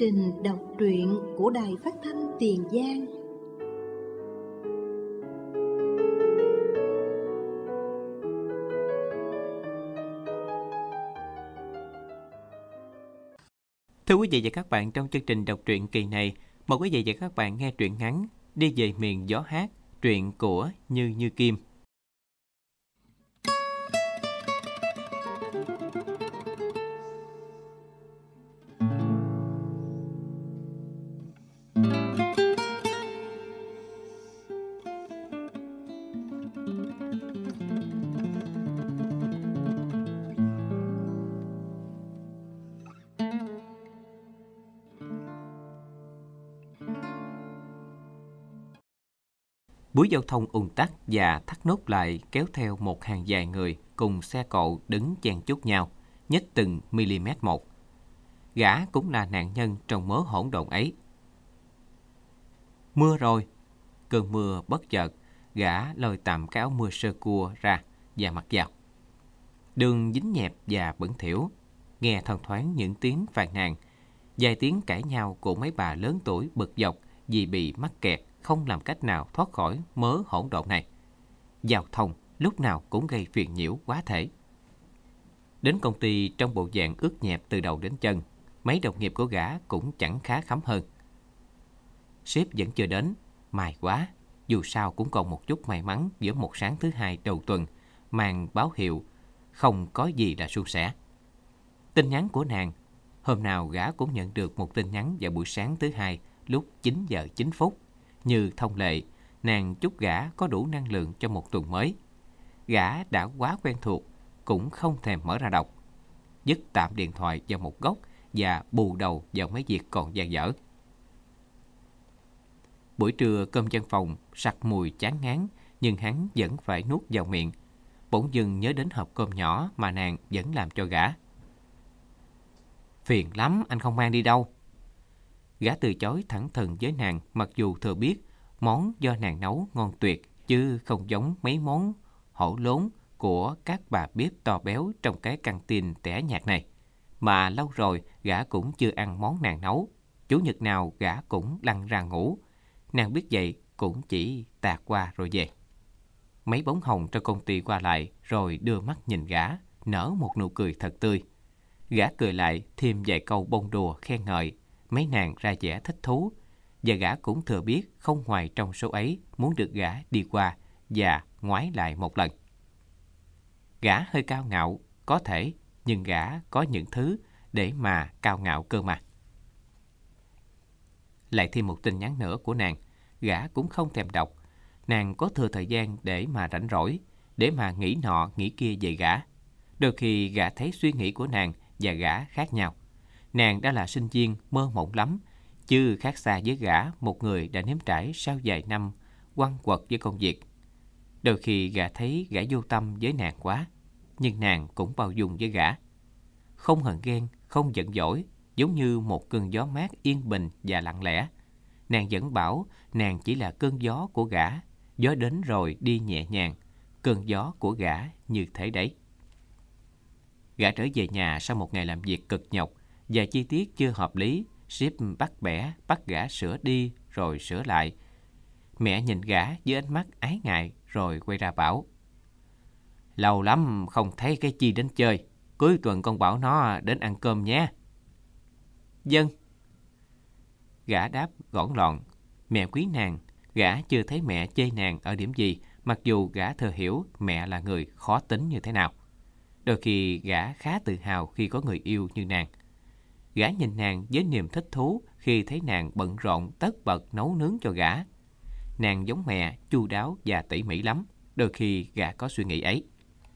trình đọc truyện của Đài Phát thanh Tiền Giang. Thưa quý vị và các bạn, trong chương trình đọc truyện kỳ này, mời quý vị và các bạn nghe truyện ngắn Đi về miền gió hát, truyện của Như Kim. Buổi giao thông ùn tắc và thắt nút lại kéo theo một hàng dài người cùng xe cộ đứng chen chúc nhau, nhích từng mm một. Gã cũng là nạn nhân trong mớ hỗn độn ấy. Mưa rồi. Cơn mưa bất chợt, gã lôi tạm cái áo mưa sơ cua ra và mặc vào. Đường dính nhẹp và bẩn thỉu, nghe thoang thoáng những tiếng phàn nàn, vài tiếng cãi nhau của mấy bà lớn tuổi bực dọc vì bị mắc kẹt, không làm cách nào thoát khỏi mớ hỗn độn này. Giao thông lúc nào cũng gây phiền nhiễu quá thể. Đến công ty trong bộ dạng ướt nhẹp từ đầu đến chân, mấy đồng nghiệp của gã cũng chẳng khá khắm hơn. Sếp vẫn chưa đến, may quá, dù sao cũng còn một chút may mắn giữa một sáng thứ hai đầu tuần, mang báo hiệu không có gì là suôn sẻ. Tin nhắn của nàng, hôm nào gã cũng nhận được một tin nhắn vào buổi sáng thứ hai lúc 9 giờ 9 phút. Như thông lệ, nàng chúc gã có đủ năng lượng cho một tuần mới. Gã đã quá quen thuộc, cũng không thèm mở ra đọc. Dứt tạm điện thoại vào một góc và bù đầu vào mấy việc còn dang dở. Buổi trưa cơm văn phòng sặc mùi chán ngán, nhưng hắn vẫn phải nuốt vào miệng. Bỗng dưng nhớ đến hộp cơm nhỏ mà nàng vẫn làm cho gã. Phiền lắm, anh không mang đi đâu. Gã từ chối thẳng thừng với nàng, mặc dù thừa biết món do nàng nấu ngon tuyệt, chứ không giống mấy món hổ lốn của các bà bếp to béo trong cái căng tin tẻ nhạt này. Mà lâu rồi gã cũng chưa ăn món nàng nấu. Chủ nhật nào gã cũng lăn ra ngủ. Nàng biết vậy cũng chỉ tạt qua rồi về. Mấy bóng hồng trong công ty qua lại rồi đưa mắt nhìn gã, nở một nụ cười thật tươi. Gã cười lại thêm vài câu bông đùa khen ngợi. Mấy nàng ra vẻ thích thú, và gã cũng thừa biết không hoài trong số ấy muốn được gã đi qua và ngoái lại một lần. Gã hơi cao ngạo, có thể, nhưng gã có những thứ để mà cao ngạo cơ mà. Lại thêm một tin nhắn nữa của nàng, gã cũng không thèm đọc. Nàng có thừa thời gian để mà rảnh rỗi, để mà nghĩ nọ nghĩ kia về gã. Đôi khi gã thấy suy nghĩ của nàng và gã khác nhau. Nàng đã là sinh viên mơ mộng lắm, chứ khác xa với gã, một người đã nếm trải sau vài năm quăng quật với công việc. Đôi khi gã thấy gã vô tâm với nàng quá, nhưng nàng cũng bao dung với gã. Không hờn ghen, không giận dỗi, giống như một cơn gió mát yên bình và lặng lẽ. Nàng vẫn bảo nàng chỉ là cơn gió của gã, gió đến rồi đi nhẹ nhàng, cơn gió của gã như thế đấy. Gã trở về nhà sau một ngày làm việc cực nhọc, và chi tiết chưa hợp lý, sếp bắt bẻ, bắt gã sửa đi rồi sửa lại. Mẹ nhìn gã với ánh mắt ái ngại rồi quay ra bảo: Lâu lắm không thấy cái chi đến chơi, cuối tuần con bảo nó đến ăn cơm nhé. Vâng. Gã đáp gọn lọn. Mẹ quý nàng, gã chưa thấy mẹ chê nàng ở điểm gì, mặc dù gã thừa hiểu mẹ là người khó tính như thế nào. Đôi khi gã khá tự hào khi có người yêu như nàng. Gã nhìn nàng với niềm thích thú khi thấy nàng bận rộn tất bật nấu nướng cho gã. Nàng giống mẹ, chu đáo và tỉ mỉ lắm. Đôi khi gã có suy nghĩ ấy.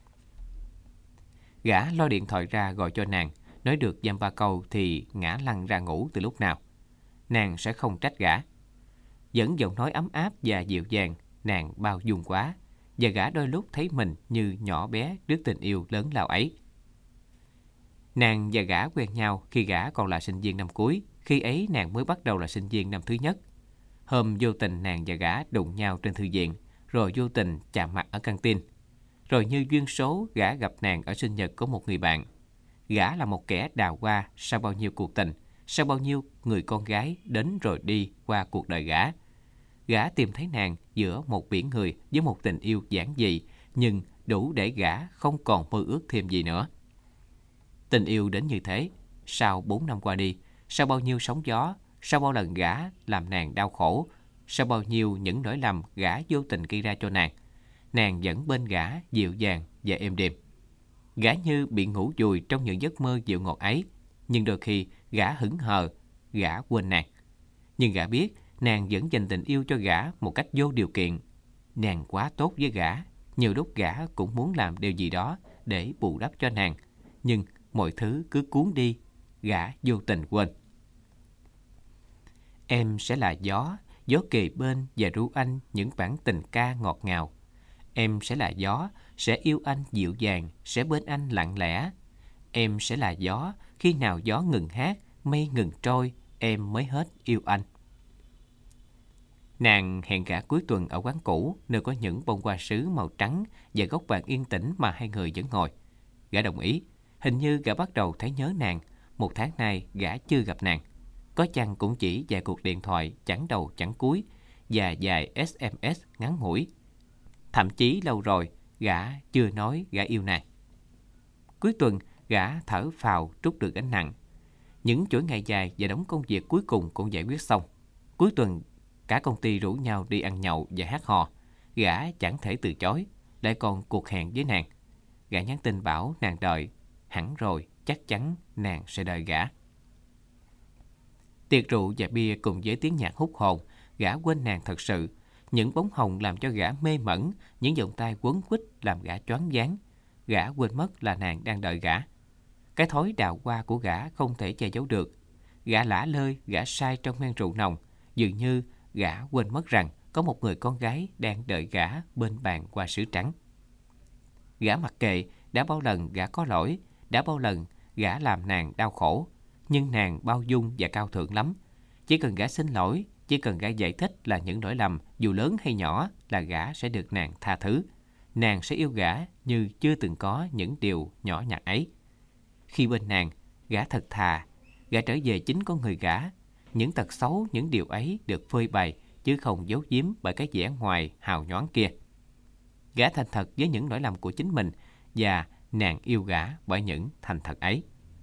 Gã lôi điện thoại ra gọi cho nàng, nói được dăm ba câu thì ngã lăn ra ngủ từ lúc nào. Nàng sẽ không trách gã. Vẫn giọng nói ấm áp và dịu dàng, nàng bao dung quá, và gã đôi lúc thấy mình như nhỏ bé trước tình yêu lớn lao ấy. Nàng và gã quen nhau khi gã còn là sinh viên năm cuối, khi ấy nàng mới bắt đầu là sinh viên năm thứ nhất. Hôm vô tình nàng và gã đụng nhau trên thư viện, rồi vô tình chạm mặt ở căng tin. Rồi như duyên số, gã gặp nàng ở sinh nhật của một người bạn. Gã là một kẻ đào hoa sau bao nhiêu cuộc tình, sau bao nhiêu người con gái đến rồi đi qua cuộc đời gã. Gã tìm thấy nàng giữa một biển người với một tình yêu giản dị, nhưng đủ để gã không còn mơ ước thêm gì nữa. Tình yêu đến như thế, sau 4 năm qua đi, sau bao nhiêu sóng gió, sau bao lần gã làm nàng đau khổ, sau bao nhiêu những nỗi lầm gã vô tình gây ra cho nàng vẫn bên gã dịu dàng và êm đềm. Gã như bị ngủ vùi trong những giấc mơ dịu ngọt ấy, nhưng đôi khi gã hững hờ, gã quên nàng. Nhưng gã biết nàng vẫn dành tình yêu cho gã một cách vô điều kiện. Nàng quá tốt với gã, nhiều lúc gã cũng muốn làm điều gì đó để bù đắp cho nàng, nhưng mọi thứ cứ cuốn đi, gã vô tình quên. Em sẽ là gió, gió kề bên và ru anh những bản tình ca ngọt ngào. Em sẽ là gió, sẽ yêu anh dịu dàng, sẽ bên anh lặng lẽ. Em sẽ là gió, khi nào gió ngừng hát, mây ngừng trôi, em mới hết yêu anh. Nàng hẹn gã cuối tuần ở quán cũ, nơi có những bông hoa sứ màu trắng và góc bàn yên tĩnh mà hai người vẫn ngồi. Gã đồng ý. Hình như gã bắt đầu thấy nhớ nàng. 1 tháng nay gã chưa gặp nàng. Có chăng cũng chỉ vài cuộc điện thoại chẳng đầu chẳng cuối và vài SMS ngắn ngủi. Thậm chí lâu rồi gã chưa nói gã yêu nàng. Cuối tuần gã thở phào trút được gánh nặng. Những chuỗi ngày dài và đống công việc cuối cùng cũng giải quyết xong. Cuối tuần cả công ty rủ nhau đi ăn nhậu và hát hò. Gã chẳng thể từ chối, lại còn cuộc hẹn với nàng. Gã nhắn tin bảo nàng đợi. Hẳn rồi, chắc chắn nàng sẽ đợi gã. Tiệc rượu và bia cùng với tiếng nhạc hút hồn, gã quên nàng thật sự. Những bóng hồng làm cho gã mê mẩn, những vòng tay quấn quýt làm gã choáng váng. Gã quên mất là nàng đang đợi gã. Cái thói đào hoa của gã không thể che giấu được. Gã lả lơi, gã say trong men rượu nồng. Dường như gã quên mất rằng có một người con gái đang đợi gã bên bàn hoa sứ trắng. Gã mặc kệ, đã bao lần gã có lỗi, đã bao lần gã làm nàng đau khổ. Nhưng nàng bao dung và cao thượng lắm. Chỉ cần gã xin lỗi, chỉ cần gã giải thích là những lỗi lầm dù lớn hay nhỏ là gã sẽ được nàng tha thứ. Nàng sẽ yêu gã như chưa từng có những điều nhỏ nhặt ấy. Khi bên nàng, gã thật thà, gã trở về chính con người gã. Những tật xấu, những điều ấy được phơi bày chứ không giấu giếm bởi cái vẻ ngoài hào nhoáng kia. Gã thành thật với những lỗi lầm của chính mình và nàng yêu gã bởi những thành thật ấy.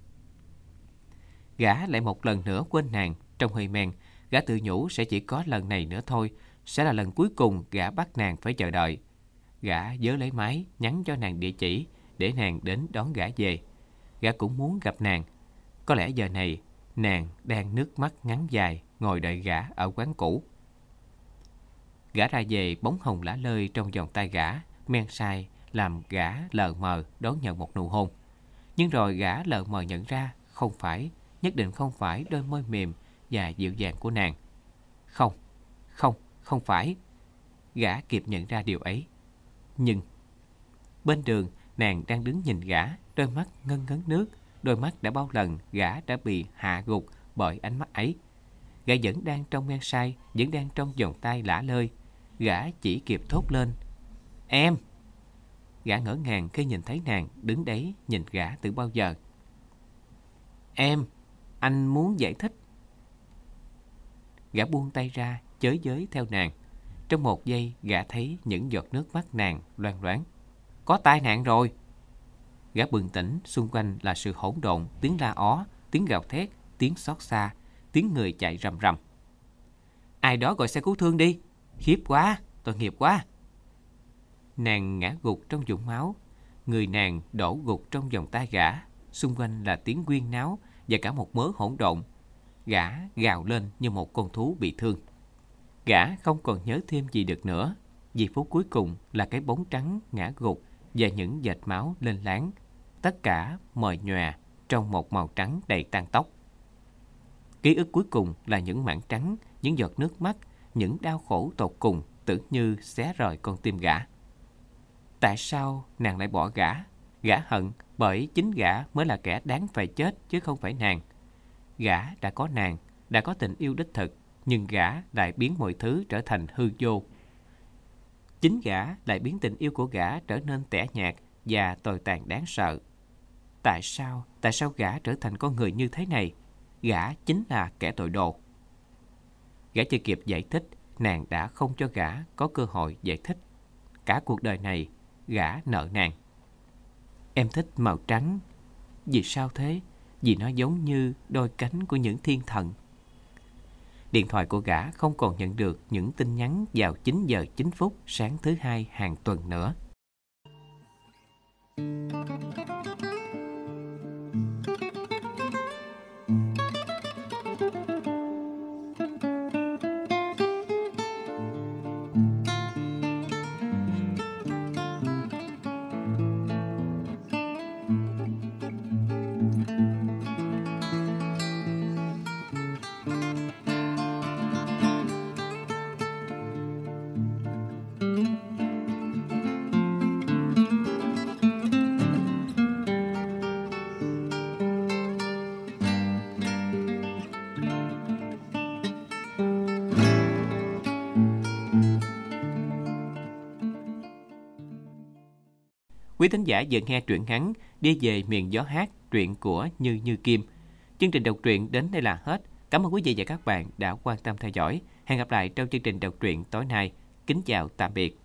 Gã lại một lần nữa quên nàng. Trong hơi men, gã tự nhủ sẽ chỉ có lần này nữa thôi, sẽ là lần cuối cùng gã bắt nàng phải chờ đợi. Gã vớ lấy máy, nhắn cho nàng địa chỉ để nàng đến đón gã về. Gã cũng muốn gặp nàng. Có lẽ giờ này nàng đang nước mắt ngắn dài ngồi đợi gã ở quán cũ. Gã ra về, bóng hồng lả lơi trong vòng tay gã, men say làm gã lờ mờ đón nhận một nụ hôn. Nhưng rồi gã lờ mờ nhận ra không phải, nhất định không phải đôi môi mềm và dịu dàng của nàng. Không phải. Gã kịp nhận ra điều ấy. Nhưng bên đường, nàng đang đứng nhìn gã, đôi mắt ngân ngấn nước, đôi mắt đã bao lần gã đã bị hạ gục bởi ánh mắt ấy. Gã vẫn đang trong men say, vẫn đang trong vòng tay lả lơi. Gã chỉ kịp thốt lên: "Em!" Gã ngỡ ngàng khi nhìn thấy nàng đứng đấy nhìn gã từ bao giờ. "Em, anh muốn giải thích." Gã buông tay ra, chới giới theo nàng. Trong một giây, gã thấy những giọt nước mắt nàng loang loáng. Có tai nạn rồi. Gã bừng tỉnh, xung quanh là sự hỗn độn, tiếng la ó, tiếng gào thét, tiếng xót xa, tiếng người chạy rầm rầm. Ai đó gọi xe cứu thương đi. Khiếp quá, tội nghiệp quá. Nàng ngã gục trong vũng máu. Người nàng đổ gục trong vòng tay gã. Xung quanh là tiếng huyên náo và cả một mớ hỗn độn. Gã gào lên như một con thú bị thương. Gã không còn nhớ thêm gì được nữa. Giây phút cuối cùng là cái bóng trắng ngã gục và những vệt máu lên láng. Tất cả mờ nhòe trong một màu trắng đầy tang tóc. Ký ức cuối cùng là những mảng trắng, những giọt nước mắt, những đau khổ tột cùng tưởng như xé rời con tim gã. Tại sao nàng lại bỏ gã? Gã hận bởi chính gã mới là kẻ đáng phải chết chứ không phải nàng. Gã đã có nàng, đã có tình yêu đích thực, nhưng gã lại biến mọi thứ trở thành hư vô. Chính gã lại biến tình yêu của gã trở nên tẻ nhạt và tồi tàn đáng sợ. Tại sao gã trở thành con người như thế này? gã chính là kẻ tội đồ. Gã chưa kịp giải thích, nàng đã không cho gã có cơ hội giải thích. Cả cuộc đời này, gã nợ nàng. Em thích màu trắng. Vì sao thế? Vì nó giống như đôi cánh của những thiên thần. Điện thoại của gã không còn nhận được những tin nhắn vào 9 giờ 9 phút sáng thứ Hai hàng tuần nữa. Quý thính giả vừa nghe truyện ngắn Đi về miền gió hát, truyện của Như Như Kim. Chương trình đọc truyện đến đây là hết. Cảm ơn quý vị và các bạn đã quan tâm theo dõi. Hẹn gặp lại trong chương trình đọc truyện tối nay. Kính chào tạm biệt.